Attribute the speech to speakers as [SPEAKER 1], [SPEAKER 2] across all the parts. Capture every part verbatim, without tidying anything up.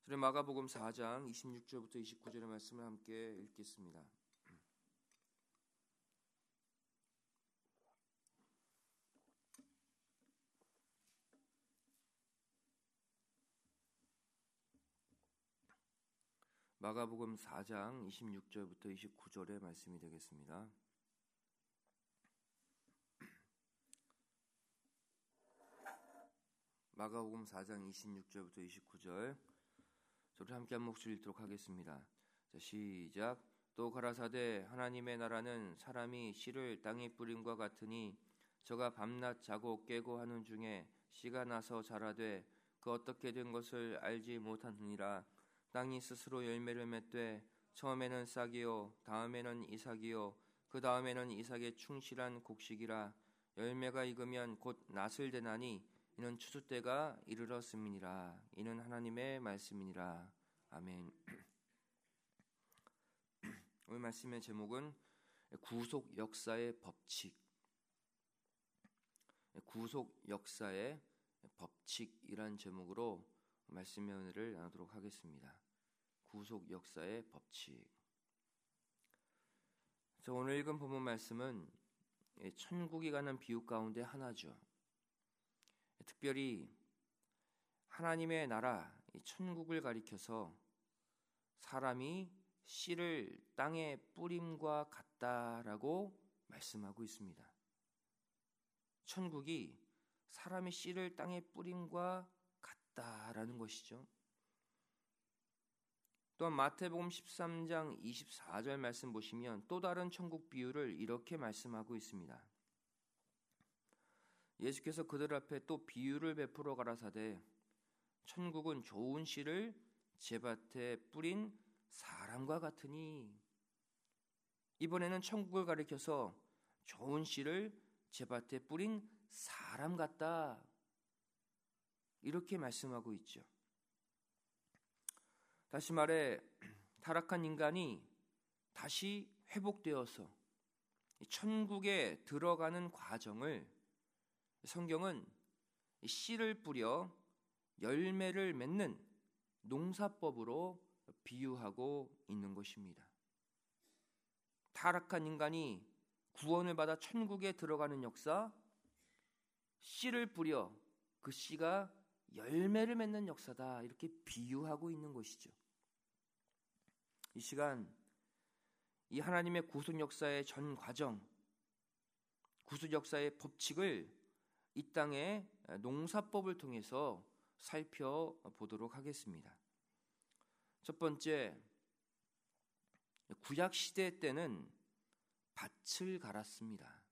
[SPEAKER 1] 우리 마가복음 사 장 이십육 절부터 이십구 절의 말씀을 함께 읽겠습니다. 마가복음 사 장 이십육 절부터 이십구 절의 말씀이 되겠습니다. 마가복음 사 장 이십육 절부터 이십구 절, 저를 함께 한 목소리 읽도록 하겠습니다. 자, 시작. 또 가라사대 하나님의 나라는 사람이 씨를 땅에 뿌림과 같으니 저가 밤낮 자고 깨고 하는 중에 씨가 나서 자라되 그 어떻게 된 것을 알지 못하느니라. 땅이 스스로 열매를 맺되 처음에는 싹이요 다음에는 이삭이요 그 다음에는 이삭의 충실한 곡식이라. 열매가 익으면 곧 낫을 대나니 이는 추수 때가 이르렀음이니라. 이는 하나님의 말씀이니라. 아멘. 오늘 말씀의 제목은 구속 역사의 법칙. 구속 역사의 법칙이란 제목으로 말씀의 은혜를 나누도록 하겠습니다. 구속 역사의 법칙. 자, 오늘 읽은 본문 말씀은 천국에 가는 비유 가운데 하나죠. 특별히 하나님의 나라, 천국을 가리켜서 사람이 씨를 땅에 뿌림과 같다라고 말씀하고 있습니다. 천국이 사람이 씨를 땅에 뿌림과 같다라는 것이죠. 또한 마태복음 십삼 장 이십사 절 말씀 보시면 또 다른 천국 비유를 이렇게 말씀하고 있습니다. 예수께서 그들 앞에 또 비유를 베풀어 가라사대 천국은 좋은 씨를 제밭에 뿌린 사람과 같으니. 이번에는 천국을 가리켜서 좋은 씨를 제밭에 뿌린 사람 같다, 이렇게 말씀하고 있죠. 다시 말해 타락한 인간이 다시 회복되어서 천국에 들어가는 과정을 성경은 씨를 뿌려 열매를 맺는 농사법으로 비유하고 있는 것입니다. 타락한 인간이 구원을 받아 천국에 들어가는 역사, 씨를 뿌려 그 씨가 열매를 맺는 역사다, 이렇게 비유하고 있는 것이죠. 이 시간 이 하나님의 구속 역사의 전 과정, 구속 역사의 법칙을 이 땅의 농사법을 통해서 살펴보도록 하겠습니다. 첫 번째, 구약 시대 때는 밭을 갈았습니다.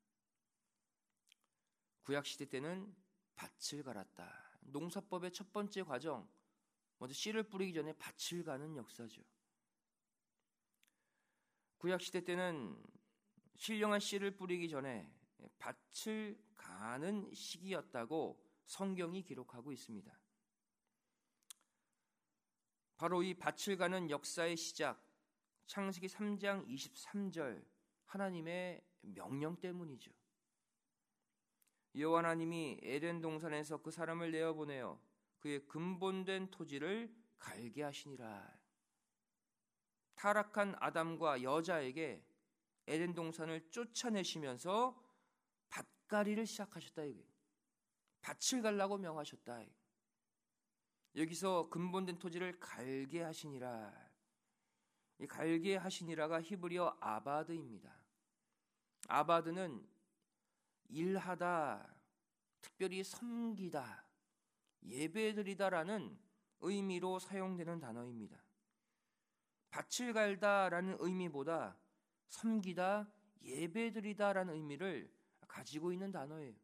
[SPEAKER 1] 구약 시대 때는 밭을 갈았다. 농사법의 첫 번째 과정, 먼저 씨를 뿌리기 전에 밭을 가는 역사죠. 구약 시대 때는 신령한 씨를 뿌리기 전에 밭을 가는 시기였다고 성경이 기록하고 있습니다. 바로 이 밭을 가는 역사의 시작, 창세기 삼 장 이십삼 절 하나님의 명령 때문이죠. 여호와 하나님이 에덴 동산에서 그 사람을 내어보내어 그의 근본된 토지를 갈게 하시니라. 타락한 아담과 여자에게 에덴 동산을 쫓아내시면서 밭갈이를 시작하셨다. 밭을 갈라고 명하셨다. 여기서 근본된 토지를 갈게 하시니라. 이 갈게 하시니라가 히브리어 아바드입니다. 아바드는 일하다, 특별히 섬기다, 예배드리다라는 의미로 사용되는 단어입니다. 밭을 갈다라는 의미보다 섬기다, 예배드리다라는 의미를 가지고 있는 단어예요.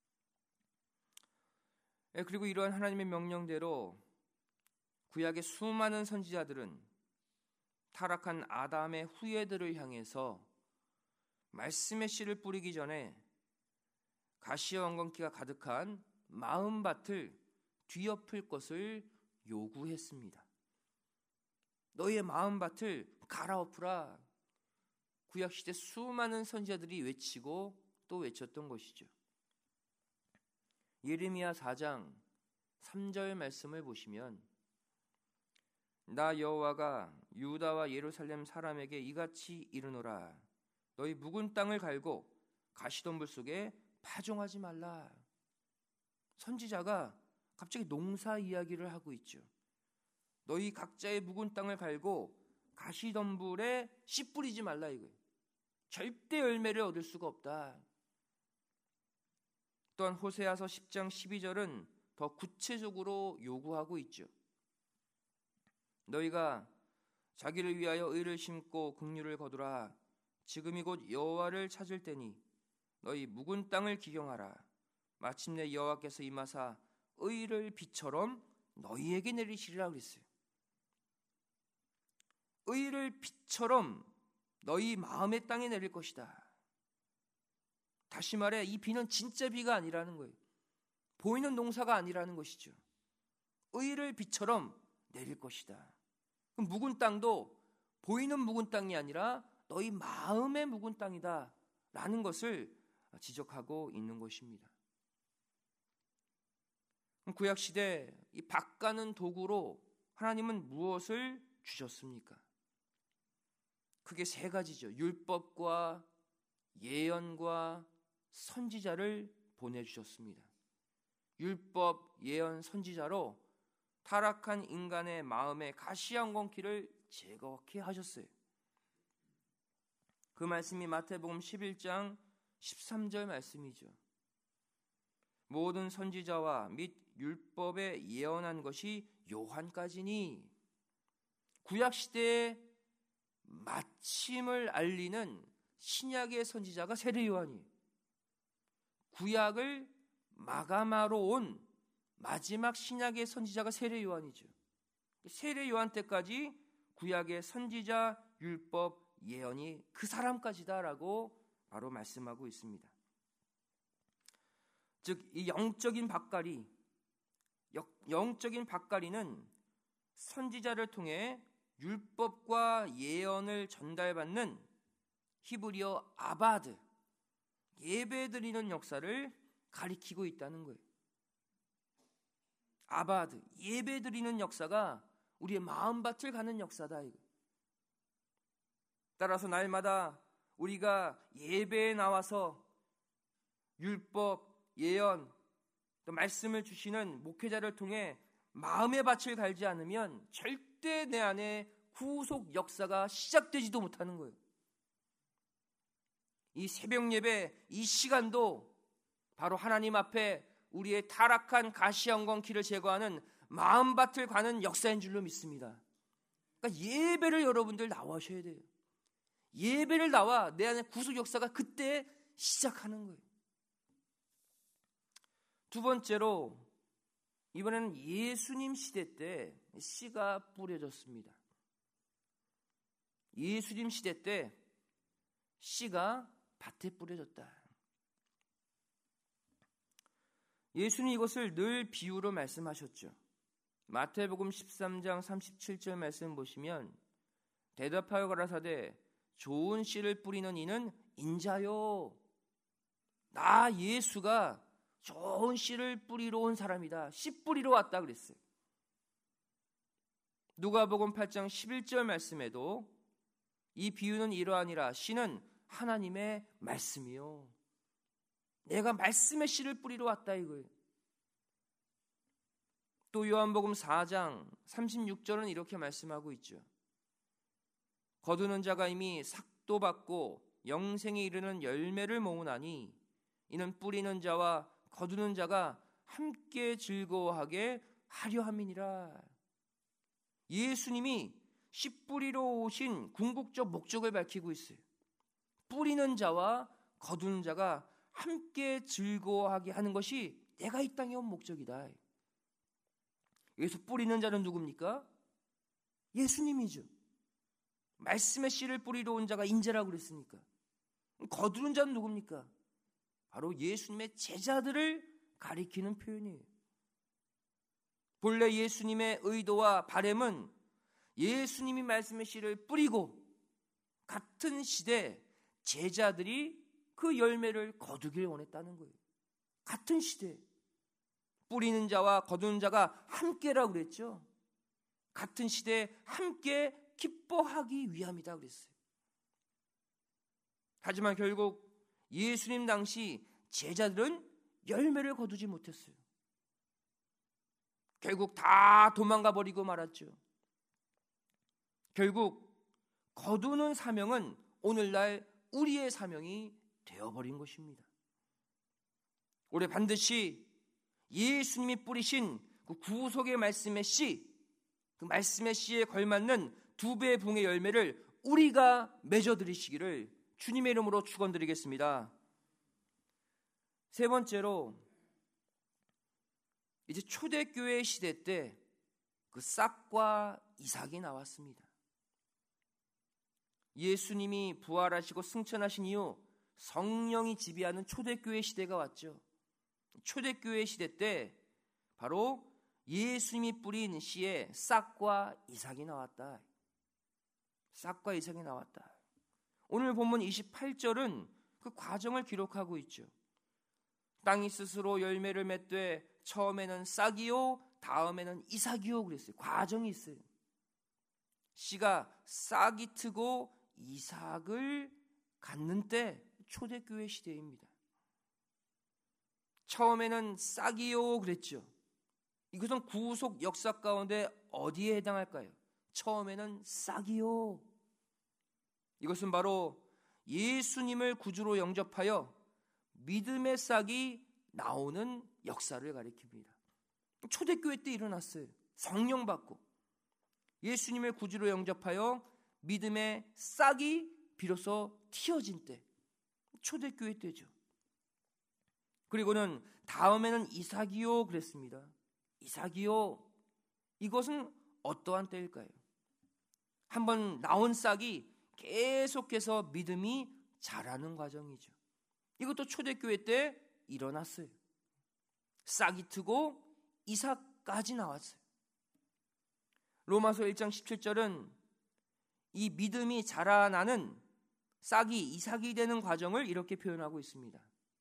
[SPEAKER 1] 그리고 이러한 하나님의 명령대로 구약의 수많은 선지자들은 타락한 아담의 후예들을 향해서 말씀의 씨를 뿌리기 전에 가시와 엉겅퀴가 가득한 마음밭을 뒤엎을 것을 요구했습니다. 너희의 마음밭을 갈아엎으라. 구약시대 수많은 선지자들이 외치고 또 외쳤던 것이죠. 예레미야 사 장 삼 절 말씀을 보시면 나 여호와가 유다와 예루살렘 사람에게 이같이 이르노라. 너희 묵은 땅을 갈고 가시덤불 속에 파종하지 말라. 선지자가 갑자기 농사 이야기를 하고 있죠. 너희 각자의 묵은 땅을 갈고 가시덤불에 씨 뿌리지 말라 이거예요. 절대 열매를 얻을 수가 없다. 또한 호세아서 십 장 십이 절은 더 구체적으로 요구하고 있죠. 너희가 자기를 위하여 의를 심고 긍휼을 거두라. 지금이 곧 여호와를 찾을 때니 너희 묵은 땅을 기경하라. 마침내 여호와께서 임하사 의를 비처럼 너희에게 내리시리라 그랬어요. 의를 비처럼 너희 마음의 땅에 내릴 것이다. 다시 말해 이 비는 진짜 비가 아니라는 거예요. 보이는 농사가 아니라는 것이죠. 의를 비처럼 내릴 것이다. 그럼 묵은 땅도 보이는 묵은 땅이 아니라 너희 마음의 묵은 땅이다 라는 것을 지적하고 있는 것입니다. 구약시대 이 밭가는 도구로 하나님은 무엇을 주셨습니까? 크게 세 가지죠. 율법과 예언과 선지자를 보내주셨습니다. 율법, 예언, 선지자로 타락한 인간의 마음의 가시한권기를 제거케 하셨어요. 그 말씀이 마태복음 십일 장 십삼 절 말씀이죠. 모든 선지자와 및 율법에 예언한 것이 요한까지니. 구약시대의 마침을 알리는 신약의 선지자가 세례 요한이에요. 구약을 마감하러 온 마지막 신약의 선지자가 세례 요한이죠. 세례 요한 때까지 구약의 선지자, 율법, 예언이 그 사람까지다라고 바로 말씀하고 있습니다. 즉 이 영적인 밭갈이, 영적인 밭갈이는 선지자를 통해 율법과 예언을 전달받는 히브리어 아바드, 예배드리는 역사를 가리키고 있다는 거예요. 아바드, 예배드리는 역사가 우리의 마음밭을 가는 역사다. 이거. 따라서 날마다 우리가 예배에 나와서 율법, 예언, 또 말씀을 주시는 목회자를 통해 마음의 밭을 갈지 않으면 절대 내 안에 구속 역사가 시작되지도 못하는 거예요. 이 새벽 예배, 이 시간도 바로 하나님 앞에 우리의 타락한 가시한권기를 제거하는 마음밭을 가는 역사인 줄로 믿습니다. 그러니까 예배를 여러분들 나와셔야 돼요. 예배를 나와 내 안에 구속 역사가 그때 시작하는 거예요. 두 번째로 이번에는 예수님 시대 때 씨가 뿌려졌습니다. 예수님 시대 때 씨가 밭에 뿌려졌다. 예수님 이것을 늘 비유로 말씀하셨죠. 마태복음 십삼 장 삼십칠 절 말씀 보시면 대답하여 가라사대 좋은 씨를 뿌리는 이는 인자요. 나 예수가 좋은 씨를 뿌리러 온 사람이다. 씨 뿌리러 왔다 그랬어요. 누가복음 팔 장 십일 절 말씀에도 이 비유는 이러하니라. 씨는 하나님의 말씀이요. 내가 말씀의 씨를 뿌리러 왔다 이거예요. 또 요한복음 사 장 삼십육 절은 이렇게 말씀하고 있죠. 거두는 자가 이미 삭도 받고 영생에 이르는 열매를 모으나니 이는 뿌리는 자와 거두는 자가 함께 즐거워하게 하려 함이니라. 예수님이 씨 뿌리러 오신 궁극적 목적을 밝히고 있어요. 뿌리는 자와 거두는 자가 함께 즐거워하게 하는 것이 내가 이 땅에 온 목적이다. 여기서 뿌리는 자는 누굽니까? 예수님이죠. 말씀의 씨를 뿌리러 온 자가 인자라고 그랬으니까. 거두는 자는 누굽니까? 바로 예수님의 제자들을 가리키는 표현이에요. 본래 예수님의 의도와 바램은 예수님이 말씀의 씨를 뿌리고 같은 시대 제자들이 그 열매를 거두길 원했다는 거예요. 같은 시대 뿌리는 자와 거두는 자가 함께라고 그랬죠. 같은 시대에 함께 기뻐하기 위함이다 그랬어요. 하지만 결국 예수님 당시 제자들은 열매를 거두지 못했어요. 결국 다 도망가 버리고 말았죠. 결국 거두는 사명은 오늘날 우리의 사명이 되어버린 것입니다. 우리 반드시 예수님이 뿌리신 그 구속의 말씀의 씨, 그 말씀의 씨에 걸맞는 두 배의 붕의 열매를 우리가 맺어드리시기를 주님의 이름으로 축원드리겠습니다. 세 번째로, 이제 초대교회 시대 때 그 싹과 이삭이 나왔습니다. 예수님이 부활하시고 승천하신 이후 성령이 지배하는 초대교회 시대가 왔죠. 초대교회 시대 때 바로 예수님이 뿌린 씨에 싹과 이삭이 나왔다. 싹과 이삭이 나왔다. 오늘 본문 이십팔 절은 그 과정을 기록하고 있죠. 땅이 스스로 열매를 맺되 처음에는 싹이요 다음에는 이삭이요 그랬어요. 과정이 있어요. 씨가 싹이 트고 이삭을 갖는 때 초대교회 시대입니다. 처음에는 싹이요 그랬죠. 이것은 구속 역사 가운데 어디에 해당할까요? 처음에는 싹이요. 이것은 바로 예수님을 구주로 영접하여 믿음의 싹이 나오는 역사를 가리킵니다. 초대교회 때 일어났어요. 성령 받고 예수님을 구주로 영접하여 믿음의 싹이 비로소 틔어진 때, 초대교회 때죠. 그리고는 다음에는 이삭이요 그랬습니다. 이삭이요. 이것은 어떠한 때일까요? 한번 나온 싹이 계속해서 믿음이 자라는 과정이죠. 이것도 초대교회 때 일어났어요. 싹이 트고 이삭까지 나왔어요. 로마서 일 장 십칠 절은 이 믿음이 자라나는 싹이 이삭이 되는 과정을 이렇게 표현하고 있습니다.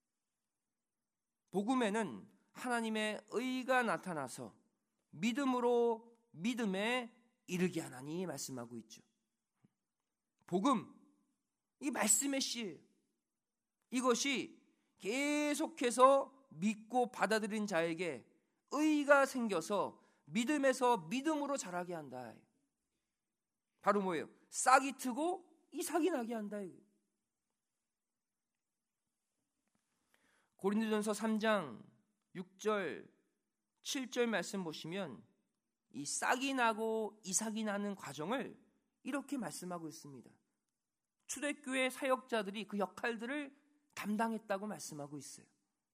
[SPEAKER 1] 복음에는 하나님의 의가 나타나서 믿음으로 믿음에 이르게 하나니 말씀하고 있죠. 복음, 이 말씀의 씨, 이것이 계속해서 믿고 받아들인 자에게 의가 생겨서 믿음에서 믿음으로 자라게 한다. 바로 뭐예요? 싹이 트고 이삭이 나게 한다. 고린도전서 삼 장 육 절 칠 절 말씀 보시면 이 싹이 나고 이삭이 나는 과정을 이렇게 말씀하고 있습니다. 초대교회 사역자들이 그 역할들을 담당했다고 말씀하고 있어요.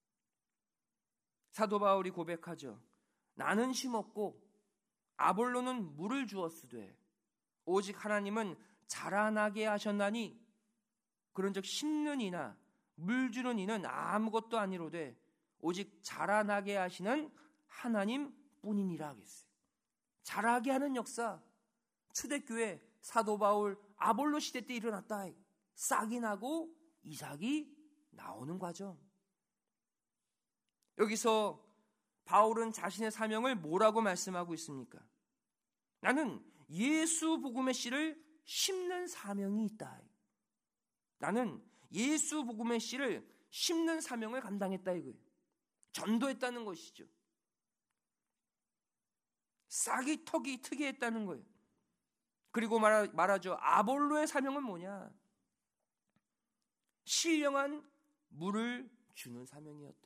[SPEAKER 1] 사도 바울이 고백하죠. 나는 심었고 아볼로는 물을 주었으되 오직 하나님은 자라나게 하셨나니 그런즉 심는 이나 물 주는 이는 아무것도 아니로되 오직 자라나게 하시는 하나님 뿐이니라 하겠어요. 자라게 하는 역사, 초대교회 사도 바울 아볼로 시대 때 일어났다. 싹이 나고 이삭이 나오는 과정. 여기서 바울은 자신의 사명을 뭐라고 말씀하고 있습니까? 나는 예수 복음의 씨를 심는 사명이 있다. 나는 예수 복음의 씨를 심는 사명을 감당했다 이거예요. 전도했다는 것이죠. 싹이 턱이 트게 했다는 거예요. 그리고 말하, 말하죠. 아볼로의 사명은 뭐냐? 신령한 물을 주는 사명이었다.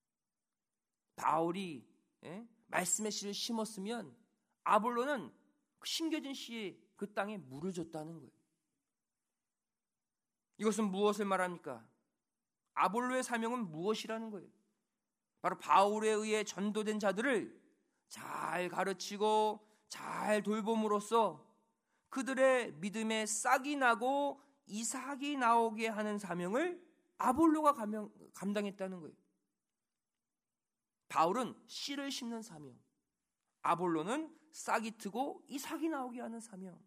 [SPEAKER 1] 바울이 예? 말씀의 씨를 심었으면 아볼로는 심겨진 씨에 그 땅에 물을 줬다는 거예요. 이것은 무엇을 말합니까? 아볼로의 사명은 무엇이라는 거예요? 바로 바울에 의해 전도된 자들을 잘 가르치고 잘 돌봄으로써 그들의 믿음에 싹이 나고 이삭이 나오게 하는 사명을 아볼로가 감당, 감당했다는 거예요. 바울은 씨를 심는 사명, 아볼로는 싹이 트고 이삭이 나오게 하는 사명.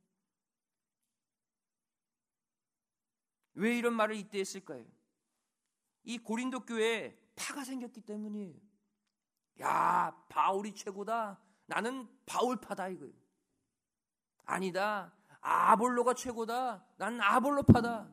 [SPEAKER 1] 왜 이런 말을 이때 했을까요? 이 고린도 교회에 파가 생겼기 때문이에요. 야, 바울이 최고다. 나는 바울파다 이거예요. 아니다, 아볼로가 최고다, 난 아볼로파다.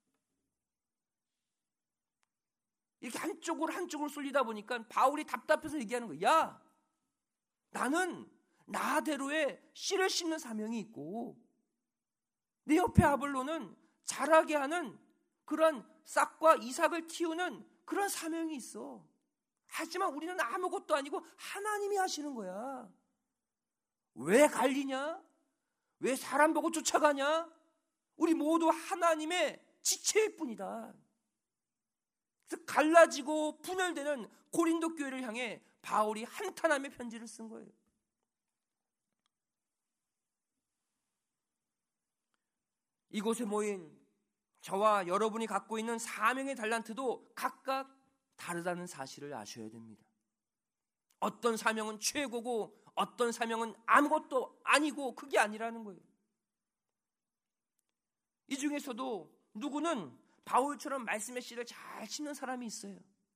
[SPEAKER 1] 이렇게 한쪽으로 한쪽으로 쏠리다 보니까 바울이 답답해서 얘기하는 거야. 야, 나는 나대로의 씨를 심는 사명이 있고 내 옆에 아볼로는 자라게 하는 그런 싹과 이삭을 키우는 그런 사명이 있어. 하지만 우리는 아무것도 아니고 하나님이 하시는 거야. 왜 갈리냐? 왜 사람 보고 쫓아가냐? 우리 모두 하나님의 지체일 뿐이다. 그래서 갈라지고 분열되는 고린도 교회를 향해 바울이 한탄함의 편지를 쓴 거예요. 이곳에 모인 저와 여러분이 갖고 있는 사명의 달란트도 각각 다르다는 사실을 아셔야 됩니다. 어떤 사명은 최고고 어떤 사명은 아무것도 아니고 그게 아니라는 거예요. 이 중에서도 누구는 바울처럼 말씀의 씨를 잘 심는 사람이 있어요.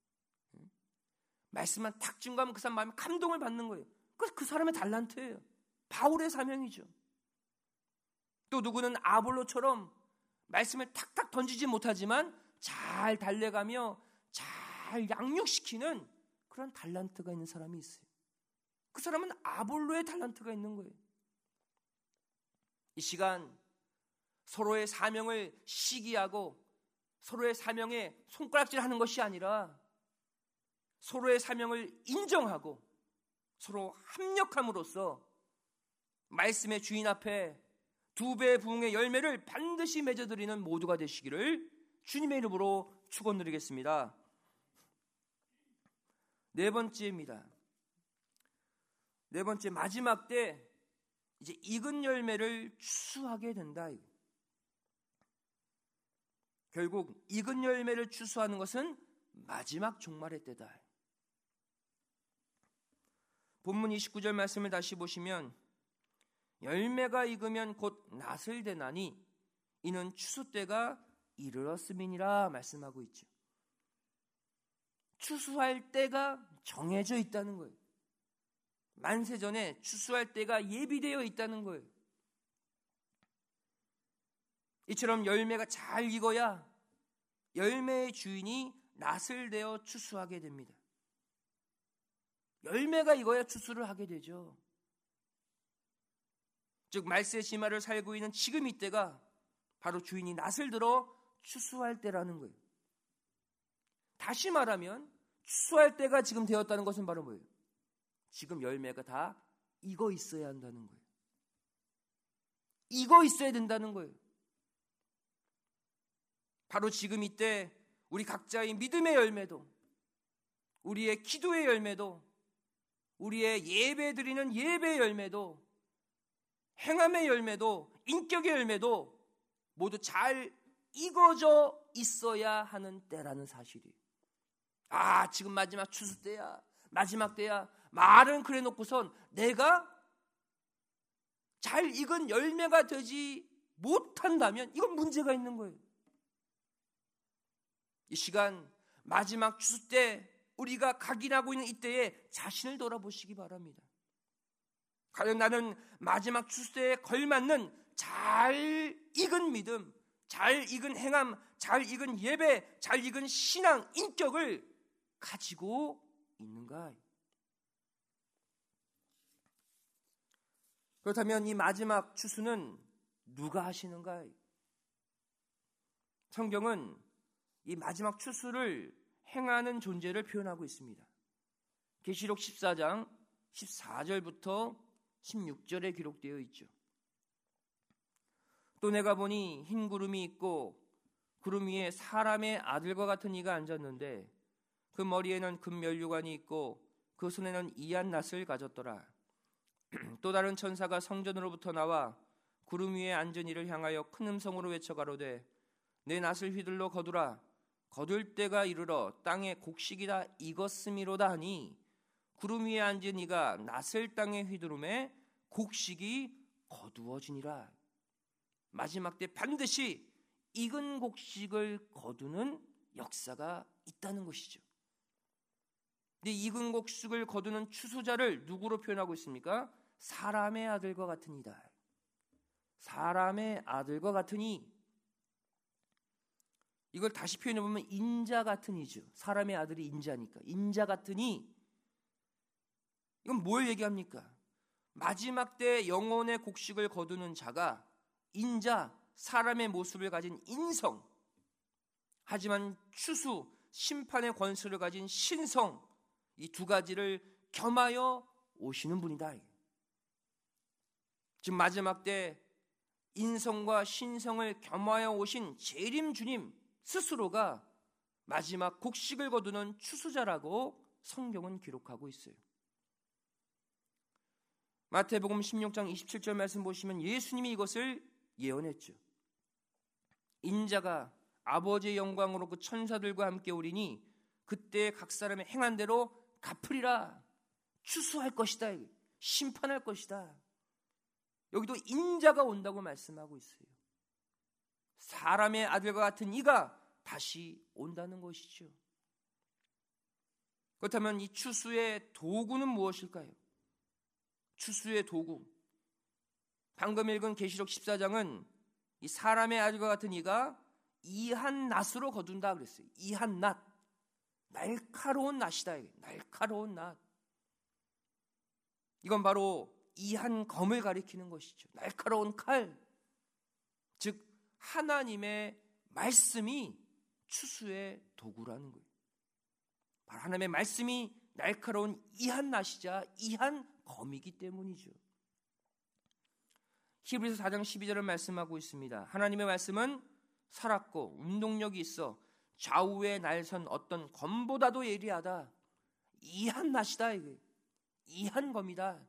[SPEAKER 1] 말씀만 탁 증거하면 그 사람 마음에 감동을 받는 거예요. 그래서 그 사람의 달란트예요. 바울의 사명이죠. 또 누구는 아볼로처럼 말씀을 탁탁 던지지 못하지만 잘 달래가며 잘 양육시키는 그런 달란트가 있는 사람이 있어요. 그 사람은 아볼로의 달란트가 있는 거예요. 이 시간 서로의 사명을 시기하고 서로의 사명에 손가락질하는 것이 아니라 서로의 사명을 인정하고 서로 합력함으로써 말씀의 주인 앞에 두 배의 부흥의 열매를 반드시 맺어드리는 모두가 되시기를 주님의 이름으로 축원드리겠습니다. 네 번째입니다. 네 번째, 마지막 때 이제 익은 열매를 추수하게 된다. 결국 익은 열매를 추수하는 것은 마지막 종말의 때다. 본문 이십구 절 말씀을 다시 보시면 열매가 익으면 곧 낫을 대나니 이는 추수 때가 이르렀음이니라 말씀하고 있죠. 추수할 때가 정해져 있다는 거예요. 만세전에 추수할 때가 예비되어 있다는 거예요. 이처럼 열매가 잘 익어야 열매의 주인이 낫을 대어 추수하게 됩니다. 열매가 익어야 추수를 하게 되죠. 즉 말세의 심화를 살고 있는 지금 이때가 바로 주인이 낫을 들어 추수할 때라는 거예요. 다시 말하면 추수할 때가 지금 되었다는 것은 바로 뭐예요? 지금 열매가 다 익어 있어야 한다는 거예요. 익어 있어야 된다는 거예요. 바로 지금 이때 우리 각자의 믿음의 열매도, 우리의 기도의 열매도, 우리의 예배 드리는 예배의 열매도, 행함의 열매도, 인격의 열매도 모두 잘 익어져 있어야 하는 때라는 사실이에요. 아, 지금 마지막 추수 때야, 마지막 때야, 말은 그래 놓고선 내가 잘 익은 열매가 되지 못한다면 이건 문제가 있는 거예요. 이 시간 마지막 추수 때 우리가 각인하고 있는 이때에 자신을 돌아보시기 바랍니다. 과연 나는 마지막 추수 때에 걸맞는 잘 익은 믿음, 잘 익은 행함, 잘 익은 예배, 잘 익은 신앙, 인격을 가지고 있는가? 그렇다면 이 마지막 추수는 누가 하시는가? 성경은 이 마지막 추수를 행하는 존재를 표현하고 있습니다. 계시록 십사 장 십사 절부터 십육 절에 기록되어 있죠. 또 내가 보니 흰 구름이 있고 구름 위에 사람의 아들과 같은 이가 앉았는데 그 머리에는 금면류관이 있고 그 손에는 이한 낫을 가졌더라. 또 다른 천사가 성전으로부터 나와 구름 위에 앉은 이를 향하여 큰 음성으로 외쳐 가로되 내 낫을 휘둘러 거두라. 거둘 때가 이르러 땅에 곡식이 다 익었음이로다 하니 구름 위에 앉은 이가 낫을 땅에 휘두르매 곡식이 거두어지니라. 마지막 때 반드시 익은 곡식을 거두는 역사가 있다는 것이죠. 근데 익은 곡식을 거두는 추수자를 누구로 표현하고 있습니까? 사람의 아들과 같은 이다. 사람의 아들과 같으니, 이걸 다시 표현해 보면 인자 같으니죠. 사람의 아들이 인자니까 인자 같으니, 이건 뭘 얘기합니까? 마지막 때 영혼의 곡식을 거두는 자가 인자, 사람의 모습을 가진 인성, 하지만 추수, 심판의 권수를 가진 신성, 이 두 가지를 겸하여 오시는 분이다. 지금 마지막 때 인성과 신성을 겸하여 오신 재림 주님 스스로가 마지막 곡식을 거두는 추수자라고 성경은 기록하고 있어요. 마태복음 십육 장 이십칠 절 말씀 보시면 예수님이 이것을 예언했죠. 인자가 아버지의 영광으로 그 천사들과 함께 오리니 그때 각 사람의 행한 대로 갚으리라. 추수할 것이다. 심판할 것이다. 여기도 인자가 온다고 말씀하고 있어요. 사람의 아들과 같은 이가 다시 온다는 것이죠. 그렇다면 이 추수의 도구는 무엇일까요? 추수의 도구, 방금 읽은 계시록 십사 장은 이 사람의 아들과 같은 이가 이한 낫으로 거둔다 그랬어요. 이한 낫, 날카로운 낫이다. 날카로운 낫. 이건 바로 이한 검을 가리키는 것이죠. 날카로운 칼, 즉 하나님의 말씀이 추수의 도구라는 거예요. 바로 하나님의 말씀이 날카로운 이한 낫이자 이한 검이기 때문이죠. 히브리서 사 장 십이 절을 말씀하고 있습니다. 하나님의 말씀은 살았고 운동력이 있어 좌우에 날선 어떤 검보다도 예리하다. 이한 낫이다. 이게. 이한 검이다.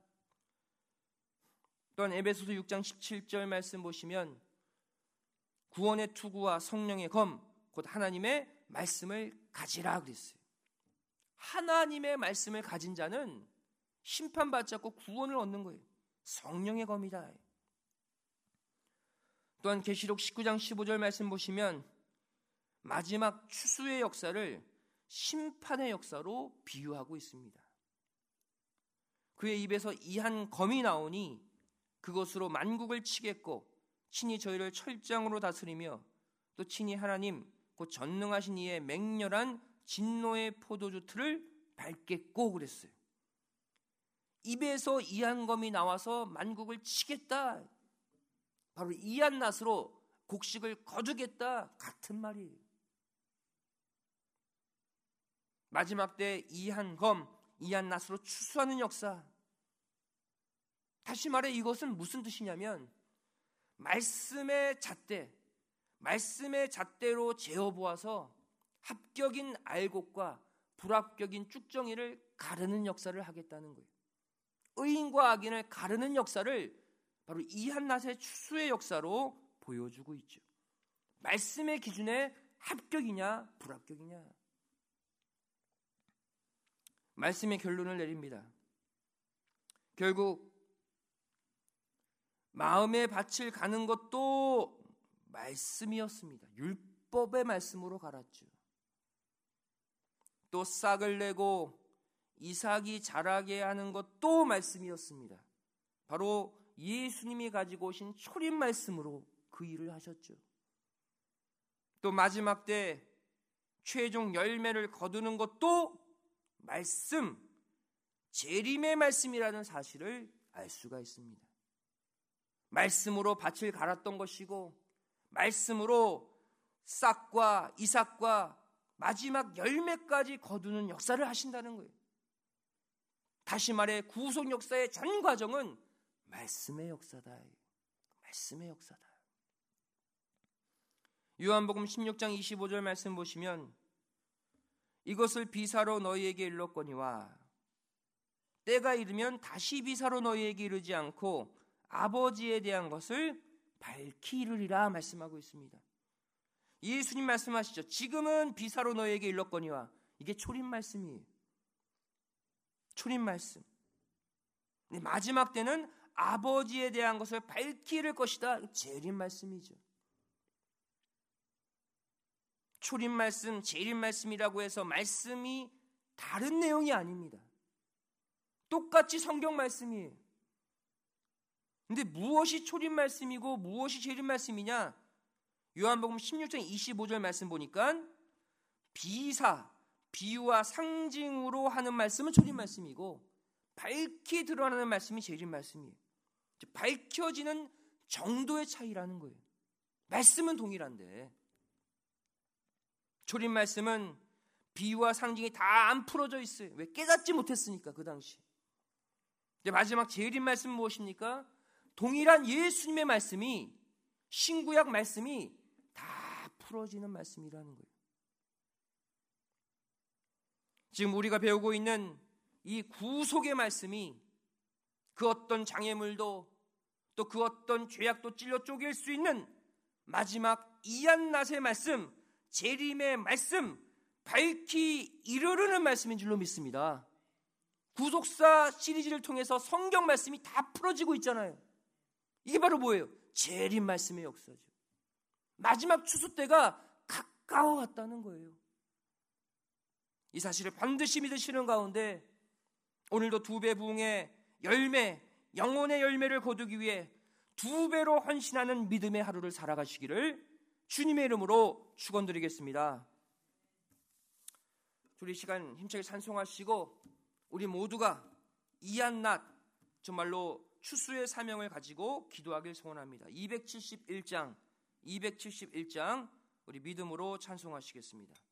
[SPEAKER 1] 또한 에베소서 육 장 십칠 절 말씀 보시면 구원의 투구와 성령의 검, 곧 하나님의 말씀을 가지라 그랬어요. 하나님의 말씀을 가진 자는 심판받지 않고 구원을 얻는 거예요. 성령의 검이다. 또한 계시록 십구 장 십오 절 말씀 보시면 마지막 추수의 역사를 심판의 역사로 비유하고 있습니다. 그의 입에서 이한 검이 나오니 그것으로 만국을 치겠고 친히 저희를 철장으로 다스리며 또 친히 하나님 곧 전능하신 이의 맹렬한 진노의 포도주 틀을 밟겠고 그랬어요. 입에서 이한 검이 나와서 만국을 치겠다. 바로 이한 낫으로 곡식을 거두겠다. 같은 말이에요. 마지막 때 이한 검, 이한 낫으로 추수하는 역사. 다시 말해 이것은 무슨 뜻이냐면 말씀의 잣대, 말씀의 잣대로 재어보아서 합격인 알곡과 불합격인 쭉정이를 가르는 역사를 하겠다는 거예요. 의인과 악인을 가르는 역사를 바로 이한 낫의 추수의 역사로 보여주고 있죠. 말씀의 기준에 합격이냐 불합격이냐. 말씀의 결론을 내립니다. 결국 마음의 밭을 가는 것도 말씀이었습니다. 율법의 말씀으로 갈았죠. 또 싹을 내고 이삭이 자라게 하는 것도 말씀이었습니다. 바로 예수님이 가지고 오신 초림 말씀으로 그 일을 하셨죠. 또 마지막 때 최종 열매를 거두는 것도 말씀, 재림의 말씀이라는 사실을 알 수가 있습니다. 말씀으로 밭을 갈았던 것이고 말씀으로 싹과 이삭과 마지막 열매까지 거두는 역사를 하신다는 거예요. 다시 말해 구속 역사의 전 과정은 말씀의 역사다. 말씀의 역사다. 요한복음 십육 장 이십오 절 말씀 보시면 이것을 비사로 너희에게 일렀거니와 때가 이르면 다시 비사로 너희에게 이르지 않고 아버지에 대한 것을 밝히 이르리라 말씀하고 있습니다. 예수님 말씀하시죠. 지금은 비사로 너희에게 일렀거니와. 이게 초림 말씀이에요. 초림 말씀. 마지막 때는 아버지에 대한 것을 밝히 이를 것이다. 재림 말씀이죠. 초림 말씀, 재림 말씀이라고 해서 말씀이 다른 내용이 아닙니다. 똑같이 성경 말씀이에요. 근데 무엇이 초림 말씀이고 무엇이 재림 말씀이냐? 요한복음 십육 장 이십오 절 말씀 보니까 비사, 비유와 상징으로 하는 말씀은 초림 말씀이고 밝히 드러나는 말씀이 재림 말씀이에요. 밝혀지는 정도의 차이라는 거예요. 말씀은 동일한데 초림 말씀은 비유와 상징이 다 안 풀어져 있어요. 왜? 깨닫지 못했으니까 그 당시. 이제 마지막 재림 말씀은 무엇입니까? 동일한 예수님의 말씀이, 신구약 말씀이 다 풀어지는 말씀이라는 거예요. 지금 우리가 배우고 있는 이 구속의 말씀이 그 어떤 장애물도 또 그 어떤 죄악도 찔러 쪼갤 수 있는 마지막 이한낫의 말씀, 재림의 말씀, 밝히 이르르는 말씀인 줄로 믿습니다. 구속사 시리즈를 통해서 성경 말씀이 다 풀어지고 있잖아요. 이게 바로 뭐예요? 재림 말씀의 역사죠. 마지막 추수 때가 가까워왔다는 거예요. 이 사실을 반드시 믿으시는 가운데 오늘도 두 배 부흥의 열매, 영혼의 열매를 거두기 위해 두 배로 헌신하는 믿음의 하루를 살아가시기를 주님의 이름으로 축원드리겠습니다. 우리 시간 힘차게 찬송하시고 우리 모두가 이한낫 정말로 추수의 사명을 가지고 기도하길 소원합니다. 이백칠십일 장 이백칠십일 장 우리 믿음으로 찬송하시겠습니다.